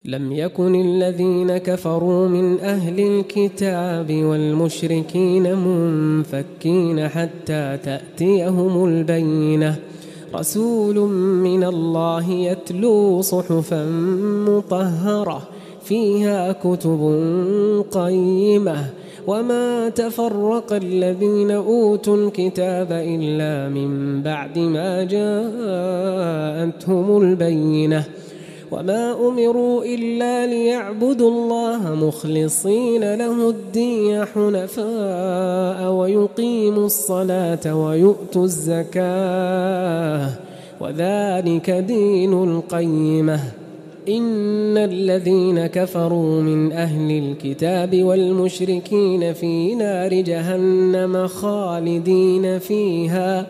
لم يكن الذين كفروا من أهل الكتاب والمشركين منفكين حتى تأتيهم البينة رسول من الله يتلو صحفا مطهرة فيها كتب قيمة وما تفرق الذين أوتوا الكتاب إلا من بعد ما جاءتهم البينة وما أمروا إلا ليعبدوا الله مخلصين له الدين حنفاء ويقيموا الصلاة ويؤتوا الزكاة وذلك دين القيمة إن الذين كفروا من أهل الكتاب والمشركين في نار جهنم خالدين فيها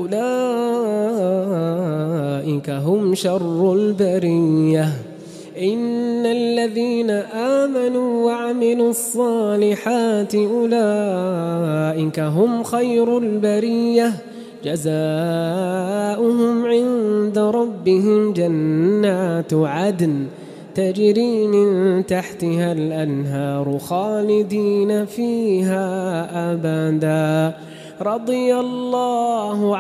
أولئك هم شر البرية إن الذين آمنوا وعملوا الصالحات أولئك هم خير البرية جزاؤهم عند ربهم جنات عدن تجري من تحتها الأنهار خالدين فيها أبدا رضي الله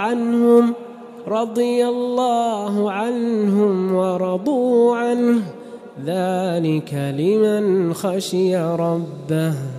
عنهم ورضوا عنه ذلك لمن خشي ربه.